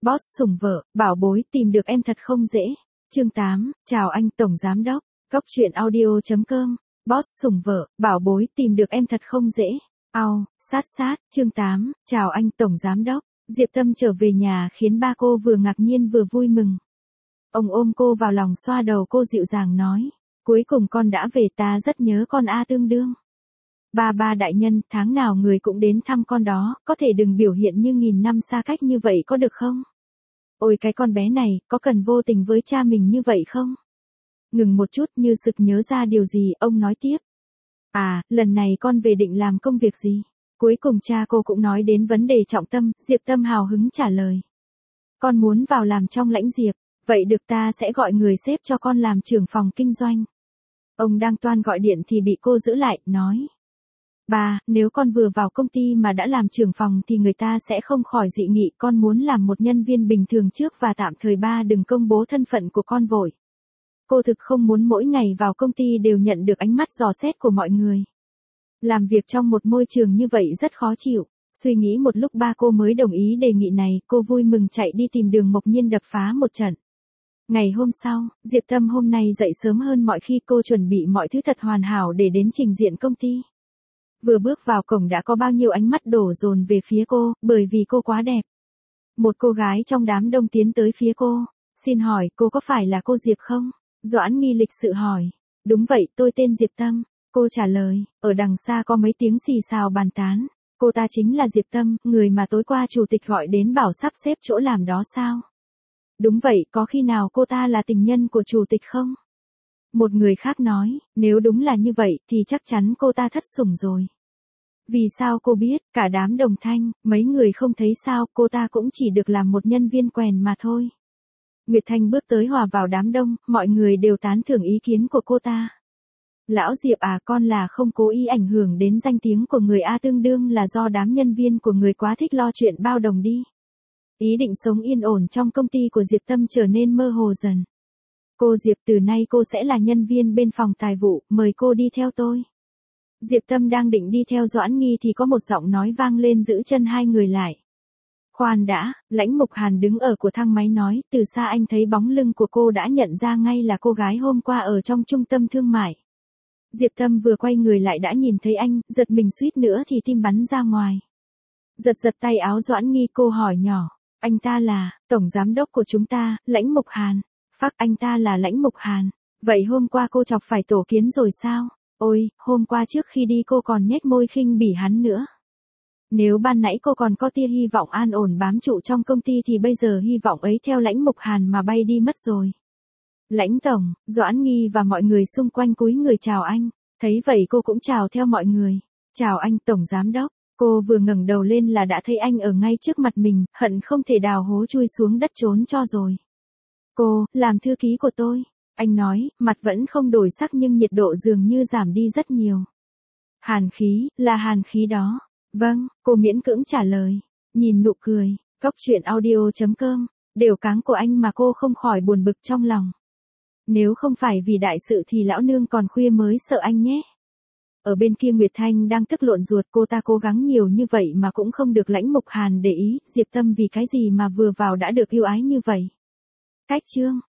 Boss sủng vợ, bảo bối tìm được em thật không dễ. Chương 8, chào anh Tổng Giám Đốc. Cốc truyện audio.com. Boss sủng vợ, bảo bối tìm được em thật không dễ. Sát. Chương 8, chào anh Tổng Giám Đốc. Diệp Tâm trở về nhà khiến ba cô vừa ngạc nhiên vừa vui mừng. Ông ôm cô vào lòng xoa đầu cô dịu dàng nói. Cuối cùng con đã về, ta rất nhớ con a tương đương. Ba đại nhân, tháng nào người cũng đến thăm con đó, có thể đừng biểu hiện như nghìn năm xa cách như vậy có được không? Ôi cái con bé này, có cần vô tình với cha mình như vậy không? Ngừng một chút như sực nhớ ra điều gì, ông nói tiếp. Lần này con về định làm công việc gì? Cuối cùng cha cô cũng nói đến vấn đề trọng tâm, Diệp Tâm hào hứng trả lời. Con muốn vào làm trong lãnh Diệp, vậy được ta sẽ gọi người xếp cho con làm trưởng phòng kinh doanh. Ông đang toan gọi điện thì bị cô giữ lại, nói. Ba, nếu con vừa vào công ty mà đã làm trưởng phòng thì người ta sẽ không khỏi dị nghị, con muốn làm một nhân viên bình thường trước và tạm thời, ba đừng công bố thân phận của con vội. Cô thực không muốn mỗi ngày vào công ty đều nhận được ánh mắt dò xét của mọi người. Làm việc trong một môi trường như vậy rất khó chịu. Suy nghĩ một lúc ba cô mới đồng ý đề nghị này, cô vui mừng chạy đi tìm Đường Mộc Nhiên đập phá một trận. Ngày hôm sau, Diệp Tâm hôm nay dậy sớm hơn mọi khi, cô chuẩn bị mọi thứ thật hoàn hảo để đến trình diện công ty. Vừa bước vào cổng đã có bao nhiêu ánh mắt đổ dồn về phía cô, bởi vì cô quá đẹp. Một cô gái trong đám đông tiến tới phía cô. Xin hỏi, cô có phải là cô Diệp không? Doãn Nghi lịch sự hỏi. Đúng vậy, tôi tên Diệp Tâm. Cô trả lời. Ở đằng xa có mấy tiếng xì xào bàn tán. Cô ta chính là Diệp Tâm, người mà tối qua chủ tịch gọi đến bảo sắp xếp chỗ làm đó sao? Đúng vậy, có khi nào cô ta là tình nhân của chủ tịch không? Một người khác nói, nếu đúng là như vậy thì chắc chắn cô ta thất sủng rồi. Vì sao cô biết? Cả đám đồng thanh, mấy người không thấy sao, cô ta cũng chỉ được làm một nhân viên quèn mà thôi. Nguyệt Thanh bước tới hòa vào đám đông, mọi người đều tán thưởng ý kiến của cô ta. Lão Diệp con là không cố ý ảnh hưởng đến danh tiếng của người A, tương đương là do đám nhân viên của người quá thích lo chuyện bao đồng đi. Ý định sống yên ổn trong công ty của Diệp Tâm trở nên mơ hồ dần. Cô Diệp, từ nay cô sẽ là nhân viên bên phòng tài vụ, mời cô đi theo tôi. Diệp Tâm đang định đi theo Doãn Nghi thì có một giọng nói vang lên giữ chân hai người lại. Khoan đã, Lãnh Mục Hàn đứng ở của thang máy nói, từ xa anh thấy bóng lưng của cô đã nhận ra ngay là cô gái hôm qua ở trong trung tâm thương mại. Diệp Tâm vừa quay người lại đã nhìn thấy anh, giật mình suýt nữa thì tim bắn ra ngoài. Giật tay áo Doãn Nghi, cô hỏi nhỏ, anh ta là Tổng Giám Đốc của chúng ta, Lãnh Mục Hàn. Phác, anh ta là Lãnh Mục Hàn. Vậy hôm qua cô chọc phải tổ kiến rồi sao? Ôi, hôm qua trước khi đi cô còn nhếch môi khinh bỉ hắn nữa. Nếu ban nãy cô còn có tia hy vọng an ổn bám trụ trong công ty thì bây giờ hy vọng ấy theo Lãnh Mục Hàn mà bay đi mất rồi. Lãnh Tổng, Doãn Nghi và mọi người xung quanh cúi người chào anh. Thấy vậy cô cũng chào theo mọi người. Chào anh Tổng Giám Đốc. Cô vừa ngẩng đầu lên là đã thấy anh ở ngay trước mặt mình, hận không thể đào hố chui xuống đất trốn cho rồi. Cô, làm thư ký của tôi. Anh nói, mặt vẫn không đổi sắc nhưng nhiệt độ dường như giảm đi rất nhiều. Hàn khí, là hàn khí đó. Vâng, cô miễn cưỡng trả lời. Nhìn nụ cười, cốc truyện audio.com, đều cáng của anh mà cô không khỏi buồn bực trong lòng. Nếu không phải vì đại sự thì lão nương còn khuya mới sợ anh nhé. Ở bên kia Nguyệt Thanh đang tức lộn ruột, cô ta cố gắng nhiều như vậy mà cũng không được Lãnh Mục Hàn để ý, Diệp Tâm vì cái gì mà vừa vào đã được yêu ái như vậy. Cách chương